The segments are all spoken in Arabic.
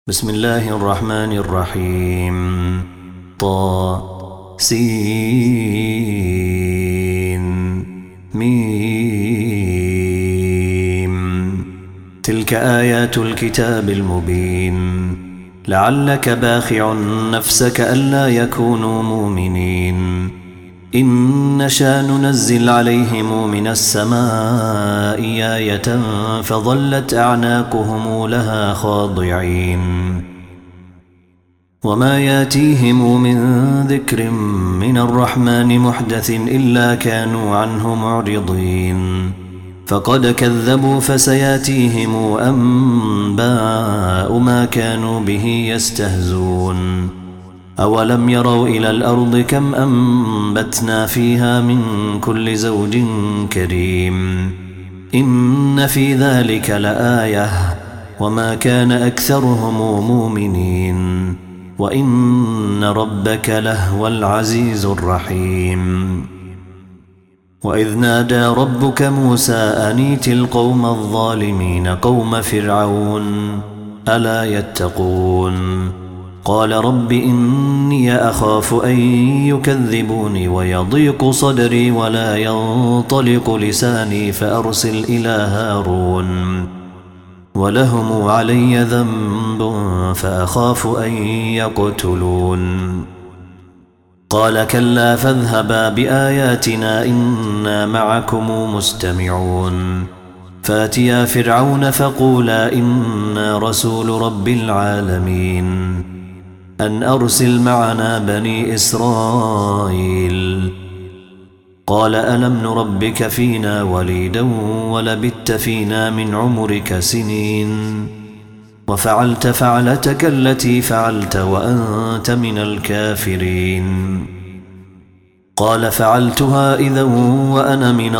بسم الله الرحمن الرحيم. طاسين ميم. تلك آيات الكتاب المبين. لعلك باخع نفسك ألا يكونوا مؤمنين. إن نشأ ننزل عليهم من السماء آية فظلت أعناقهم لها خاضعين وما ياتيهم من ذكر من الرحمن محدث إلا كانوا عنه معرضين فقد كذبوا فسياتيهم أنباء ما كانوا به يستهزون أولم يروا إلى الأرض كم أنبتنا فيها من كل زوج كريم إن في ذلك لآية وما كان أكثرهم مؤمنين وإن ربك لهو العزيز الرحيم. وإذ نادى ربك موسى أن ائت القوم الظالمين قوم فرعون ألا يتقون قال رب إني أخاف أن يكذبوني ويضيق صدري ولا ينطلق لساني فأرسل إلى هارون ولهم علي ذنب فأخاف أن يقتلون قال كلا فاذهبا بآياتنا إنا معكم مستمعون فاتيا فرعون فقولا إنا رسول رب العالمين أن أرسل معنا بني إسرائيل قال ألم نربك فينا وليدا ولبثت فينا من عمرك سنين وفعلت فعلتك التي فعلت وأنت من الكافرين قال فعلتها إذا وأنا من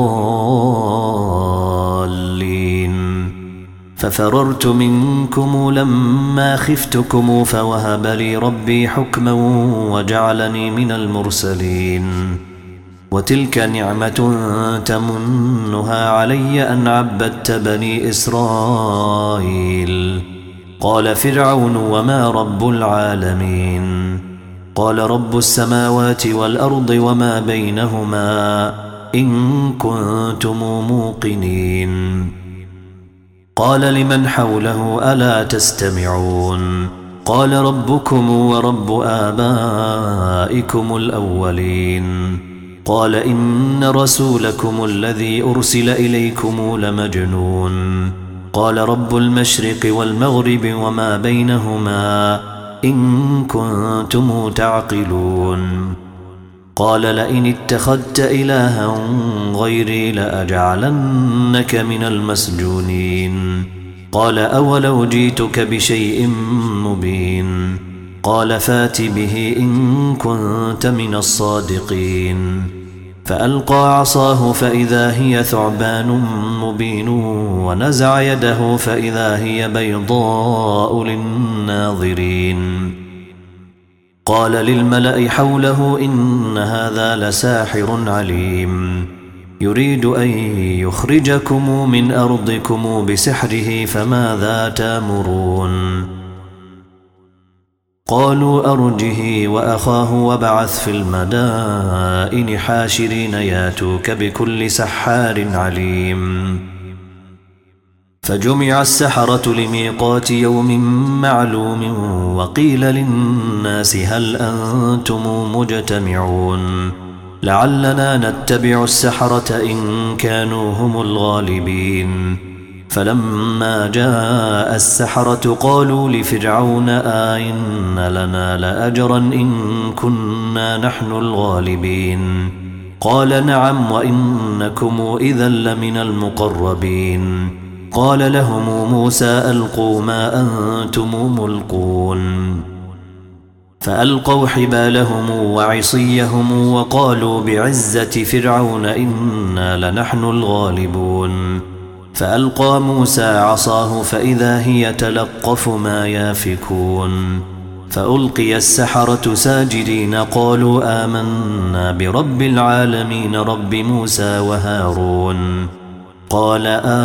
الضالين ففررت منكم لما خفتكم فوهب لي ربي حكما وجعلني من المرسلين وتلك نعمة تمنها علي أن عبدت بني إسرائيل قال فرعون وما رب العالمين قال رب السماوات والأرض وما بينهما إن كنتم موقنين قال لمن حوله ألا تستمعون قال ربكم ورب آبائكم الأولين قال إن رسولكم الذي أرسل إليكم لمجنون قال رب المشرق والمغرب وما بينهما إن كنتم تعقلون قال لئن اتخذت إلها غيري لأجعلنك من المسجونين قال أولو جئتك بشيء مبين قال فات به إن كنت من الصادقين فألقى عصاه فإذا هي ثعبان مبين ونزع يده فإذا هي بيضاء للناظرين قال للملأ حوله إن هذا لساحر عليم يريد أن يخرجكم من أرضكم بسحره فماذا تأمرون قالوا أرجه وأخاه وابعث في المدائن حاشرين ياتوك بكل سحار عليم فجمع السحرة لميقات يوم معلوم وقيل للناس هل أنتم مجتمعون لعلنا نتبع السحرة إن كانوا هم الغالبين فلما جاء السحرة قالوا لفرعون أئن لنا لأجرا إن كنا نحن الغالبين قال نعم وإنكم إذا لمن المقربين قال لهم موسى ألقوا ما أنتم ملقون فألقوا حبالهم وعصيهم وقالوا بعزة فرعون إنا لنحن الغالبون فألقى موسى عصاه فإذا هي تلقف ما يافكون فألقي السحرة ساجدين قالوا آمنا برب العالمين رب موسى وهارون قال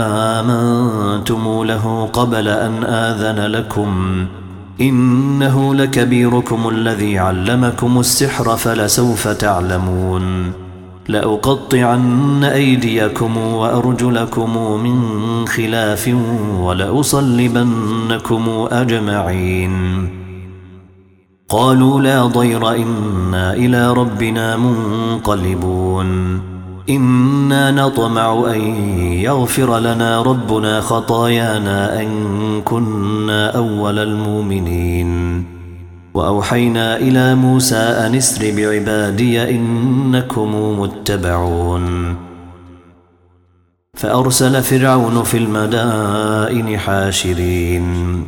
آمنتم له قبل أن آذن لكم إنه لكبيركم الذي علمكم السحر فلسوف تعلمون لأقطعن أيديكم وأرجلكم من خلاف ولأصلبنكم أجمعين قالوا لا ضير إنا إلى ربنا منقلبون إنا نطمع أن يغفر لنا ربنا خطايانا أن كنا أول المؤمنين وأوحينا إلى موسى أن اسر بعبادي إنكم متبعون فأرسل فرعون في المدائن حاشرين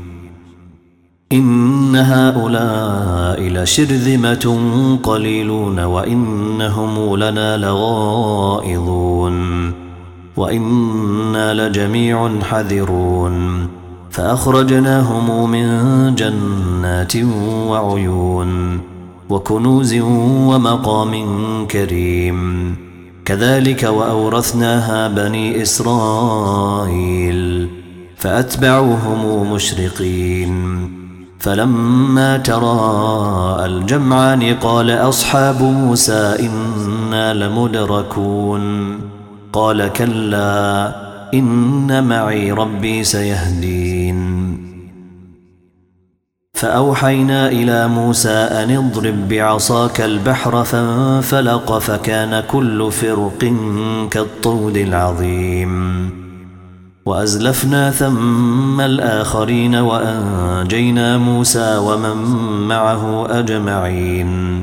إن هؤلاء لشرذمة قليلون وإنهم لنا لغائظون وإنا لجميع حذرون فأخرجناهم من جنات وعيون وكنوز ومقام كريم كذلك وأورثناها بني إسرائيل فأتبعوهم مشرقين فلما تراءى الجمعان قال أصحاب موسى إنا لمدركون قال كلا إن معي ربي سيهدين فأوحينا إلى موسى أن اضرب بعصاك البحر فانفلق فكان كل فرق كالطود العظيم وأزلفنا ثم الآخرين وأنجينا موسى ومن معه أجمعين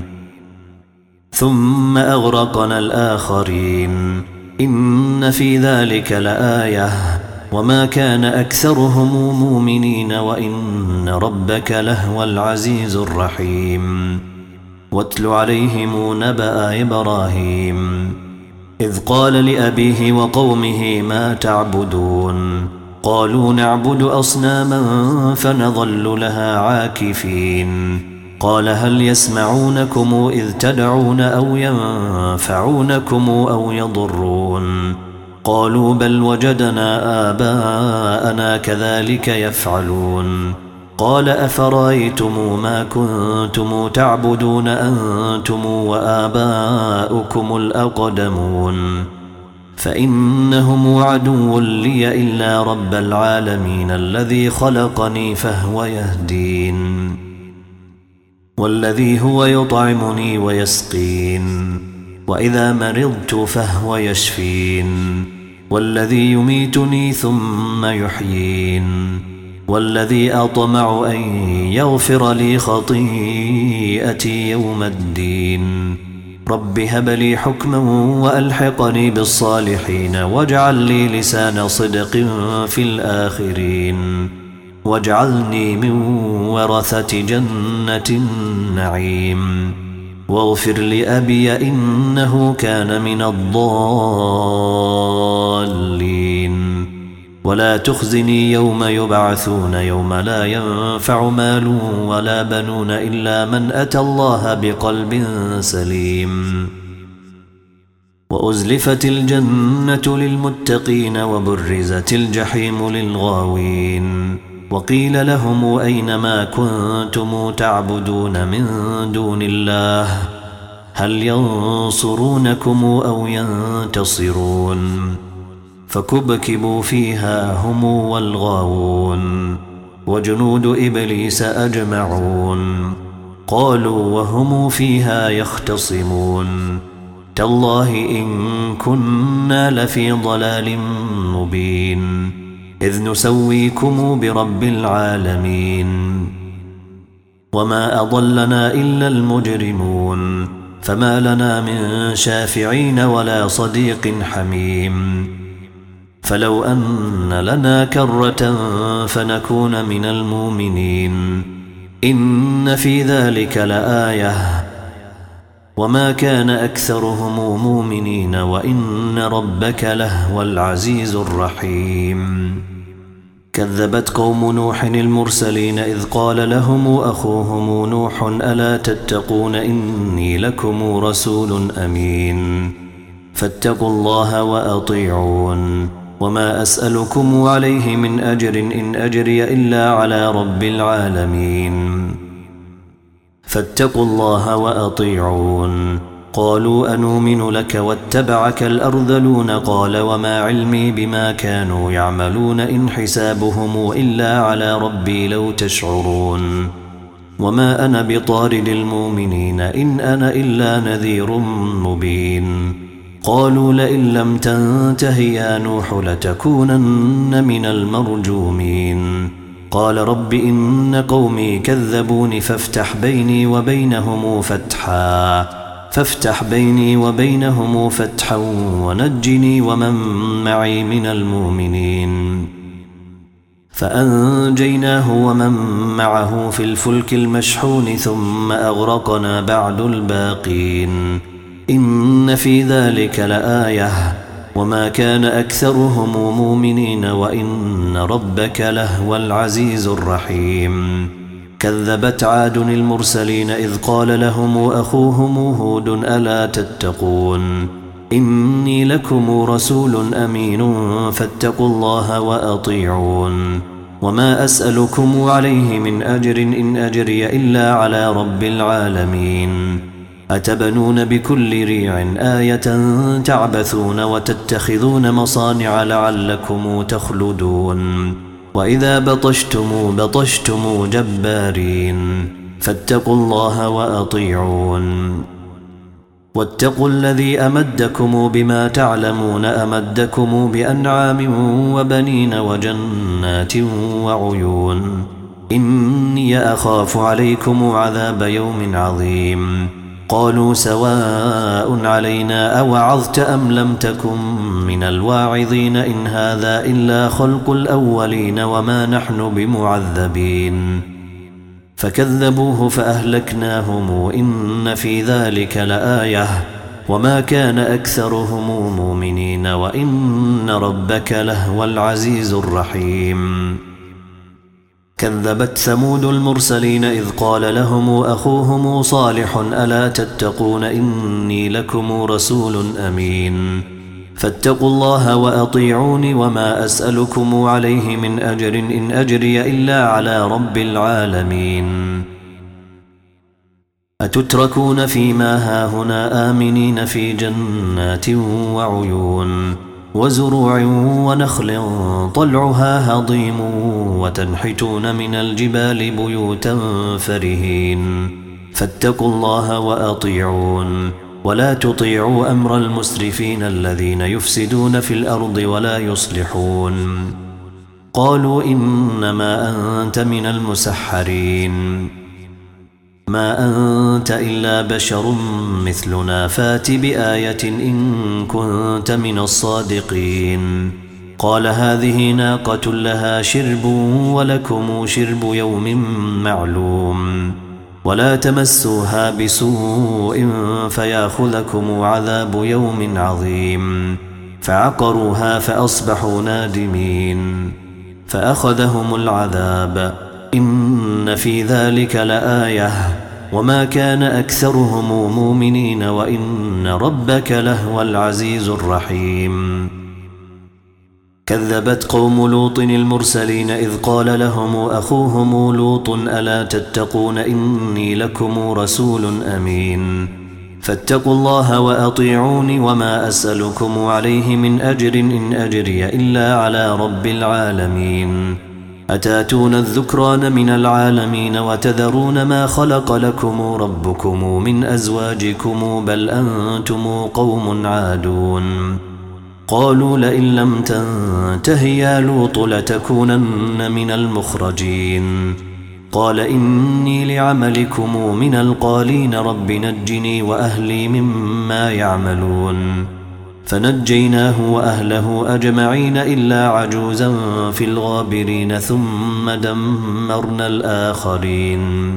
ثم أغرقنا الآخرين إن في ذلك لآية وما كان أكثرهم مؤمنين وإن ربك لهو العزيز الرحيم واتل عليهم نبأ إبراهيم إذ قال لأبيه وقومه ما تعبدون قالوا نعبد أصناما فنظل لها عاكفين قال هل يسمعونكم إذ تدعون أو ينفعونكم أو يضرون قالوا بل وجدنا آباءنا كذلك يفعلون قال أفرأيتم ما كنتم تعبدون أنتم وآباؤكم الأقدمون فإنهم عدو لي إلا رب العالمين الذي خلقني فهو يهدين والذي هو يطعمني ويسقين وإذا مرضت فهو يشفين والذي يميتني ثم يحيين والذي أطمع أن يغفر لي خطيئتي يوم الدين رب هب لي حكما وألحقني بالصالحين واجعل لي لسان صدق في الآخرين واجعلني من ورثة جنة النعيم واغفر لأبي إنه كان من الضالين ولا تخزني يوم يبعثون يوم لا ينفع مال ولا بنون إلا من أتى الله بقلب سليم وأزلفت الجنة للمتقين وبرزت الجحيم للغاوين وقيل لهم أين ما كنتم تعبدون من دون الله هل ينصرونكم أو ينتصرون فكبكبوا فيها هم والغاوون وجنود إبليس أجمعون قالوا وهم فيها يختصمون تالله إن كنا لفي ضلال مبين إذ نسويكم برب العالمين وما أضلنا إلا المجرمون فما لنا من شافعين ولا صديق حميم فلو أن لنا كرة فنكون من المؤمنين إن في ذلك لآية وما كان أكثرهم مؤمنين وإن ربك لهو العزيز الرحيم كذبت قوم نوح المرسلين إذ قال لهم أخوهم نوح ألا تتقون إني لكم رسول أمين فاتقوا الله وأطيعون وما أسألكم عليه من أجر إن أجري إلا على رب العالمين فاتقوا الله وأطيعون قالوا أنؤمن لك واتبعك الأرذلون قال وما علمي بما كانوا يعملون إن حسابهم إلا على ربي لو تشعرون وما أنا بطارد المؤمنين إن أنا إلا نذير مبين قالوا لئن لم تنته يا نوح لتكونن من المرجومين قال رب إن قومي كذبون فافتح بيني وبينهم فتحا ونجني ومن معي من المؤمنين فأنجيناه ومن معه في الفلك المشحون ثم أغرقنا بعد الباقين إن في ذلك لآية وما كان أكثرهم مؤمنين وإن ربك لهو العزيز الرحيم كذبت عاد المرسلين إذ قال لهم أخوهم هود ألا تتقون إني لكم رسول أمين فاتقوا الله وأطيعون وما أسألكم عليه من أجر إن أجري إلا على رب العالمين أتبنون بكل ريع آية تعبثون وتتخذون مصانع لعلكم تخلدون وإذا بطشتم جبارين فاتقوا الله وأطيعون واتقوا الذي أمدكم بما تعلمون أمدكم بأنعام وبنين وجنات وعيون إني أخاف عليكم عذاب يوم عظيم قالوا سواء علينا أوعظت أم لم تكن من الواعظين إن هذا إلا خلق الأولين وما نحن بمعذبين فكذبوه فأهلكناهم إن في ذلك لآية وما كان أكثرهم مؤمنين وإن ربك لهو العزيز الرحيم كذبت ثمود المرسلين إذ قال لهم أخوهم صالح ألا تتقون إني لكم رسول أمين فاتقوا الله وأطيعون وما أسألكم عليه من أجر إن أجري إلا على رب العالمين أتتركون فيما هاهنا آمنين في جنات وعيون وزروع ونخل طلعها هضيم وتنحتون من الجبال بيوتا فرهين فاتقوا الله وأطيعون ولا تطيعوا أمر المسرفين الذين يفسدون في الأرض ولا يصلحون قالوا إنما أنت من المسحرين ما أنت إلا بشر مثلنا فات بآية إن كنت من الصادقين قال هذه ناقة لها شرب ولكم شرب يوم معلوم ولا تمسوها بسوء فياخذكم عذاب يوم عظيم فعقروها فأصبحوا نادمين فأخذهم العذاب إن في ذلك لآية وما كان أكثرهم مؤمنين وإن ربك لهو العزيز الرحيم كذبت قوم لوط المرسلين إذ قال لهم أخوهم لوط ألا تتقون إني لكم رسول أمين فاتقوا الله وأطيعون وما أسألكم عليه من أجر إن أجري إلا على رب العالمين أتاتون الذكران من العالمين وتذرون ما خلق لكم ربكم من أزواجكم بل أنتم قوم عادون قالوا لئن لم تنته يا لوط لتكونن من المخرجين قال إني لعملكم من القالين رب نجني وأهلي مما يعملون فنجيناه وأهله أجمعين إلا عجوزا في الغابرين ثم دمرنا الآخرين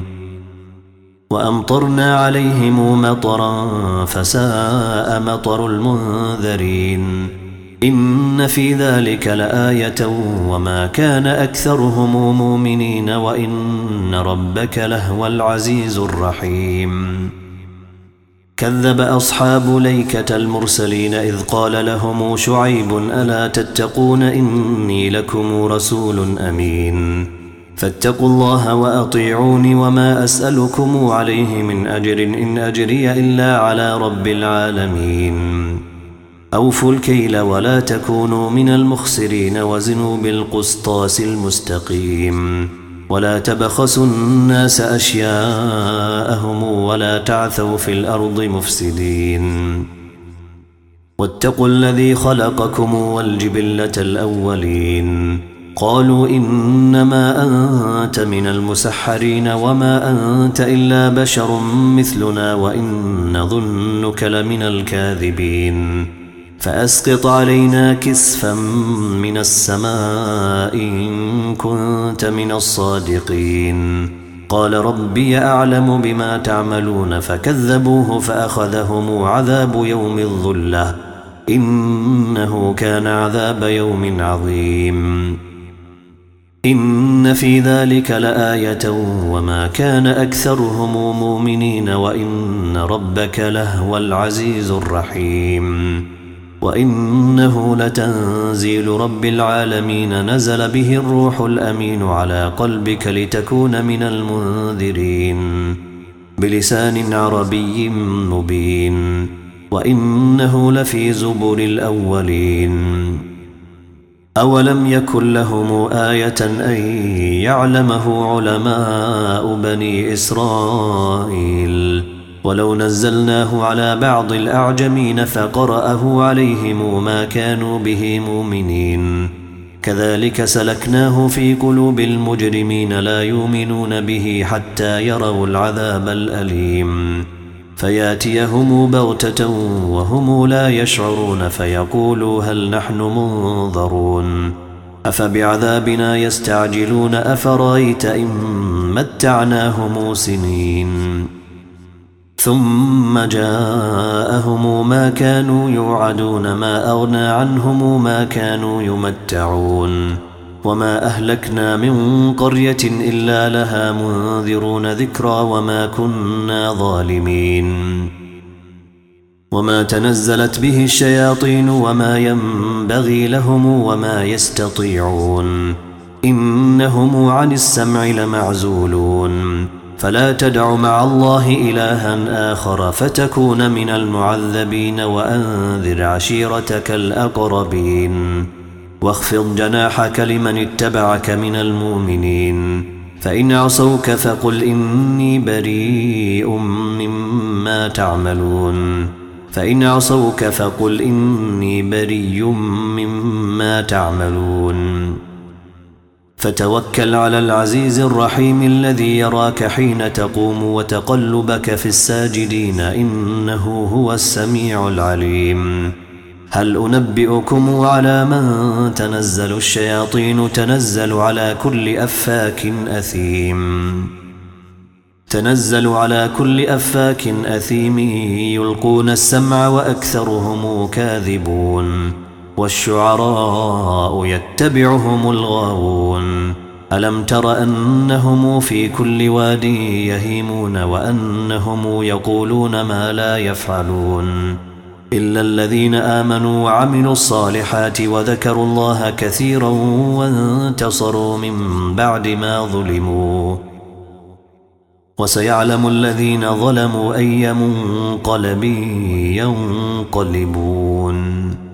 وأمطرنا عليهم مطرا فساء مطر المنذرين إن في ذلك لآية وما كان أكثرهم مؤمنين وإن ربك لهو العزيز الرحيم كذب أصحاب ليكة المرسلين إذ قال لهم شعيب ألا تتقون إني لكم رسول أمين فاتقوا الله وأطيعون وما أسألكم عليه من أجر إن أجري إلا على رب العالمين أوفوا الكيل ولا تكونوا من المخسرين وزنوا بالقسطاس المستقيم ولا تبخسوا الناس أشياءهم ولا تعثوا في الأرض مفسدين واتقوا الذي خلقكم والجبلة الأولين قالوا إنما أنت من المسحرين وما أنت إلا بشر مثلنا وإن نظنك لمن الكاذبين فأسقط علينا كسفا من السماء إن كنت من الصادقين قال ربي أعلم بما تعملون فكذبوه فأخذهم عذاب يوم الظلة إنه كان عذاب يوم عظيم إن في ذلك لآية وما كان أكثرهم مؤمنين وإن ربك لهو العزيز الرحيم وإنه لتنزيل رب العالمين نزل به الروح الأمين على قلبك لتكون من المنذرين بلسان عربي مبين وإنه لفي زبر الأولين أولم يكن لهم آية أن يعلمه علماء بني إسرائيل ولو نزلناه على بعض الأعجمين فقرأه عليهم ما كانوا به مؤمنين كذلك سلكناه في قلوب المجرمين لا يؤمنون به حتى يروا العذاب الأليم فياتيهم بغتة وهم لا يشعرون فيقولوا هل نحن منظرون أفبعذابنا يستعجلون أفرأيت إن متعناهم سنين ثم جاءهم ما كانوا يوعدون ما أغنى عنهم ما كانوا يمتعون وما أهلكنا من قرية إلا لها منذرون ذكرى وما كنا ظالمين وما تنزلت به الشياطين وما ينبغي لهم وما يستطيعون إنهم عن السمع لمعزولون فلا تدع مع الله إلها آخر فتكون من المعذبين وأنذر عشيرتك الأقربين واخفض جناحك لمن اتبعك من المؤمنين فإن عصوك فقل إني بريء مما تعملون فإن عصوك فقل إني بريء مما تعملون فتوكل على العزيز الرحيم الذي يراك حين تقوم وتقلبك في الساجدين إنه هو السميع العليم هل أنبئكم على من تنزل الشياطين تنزل على كل أفاك أثيم يلقون السمع وأكثرهم كاذبون والشعراء يتبعهم الغاوون ألم تر أنهم في كل واد يهيمون وأنهم يقولون ما لا يفعلون إلا الذين آمنوا وعملوا الصالحات وذكروا الله كثيرا وانتصروا من بعد ما ظلموا وسيعلم الذين ظلموا أي منقلب ينقلبون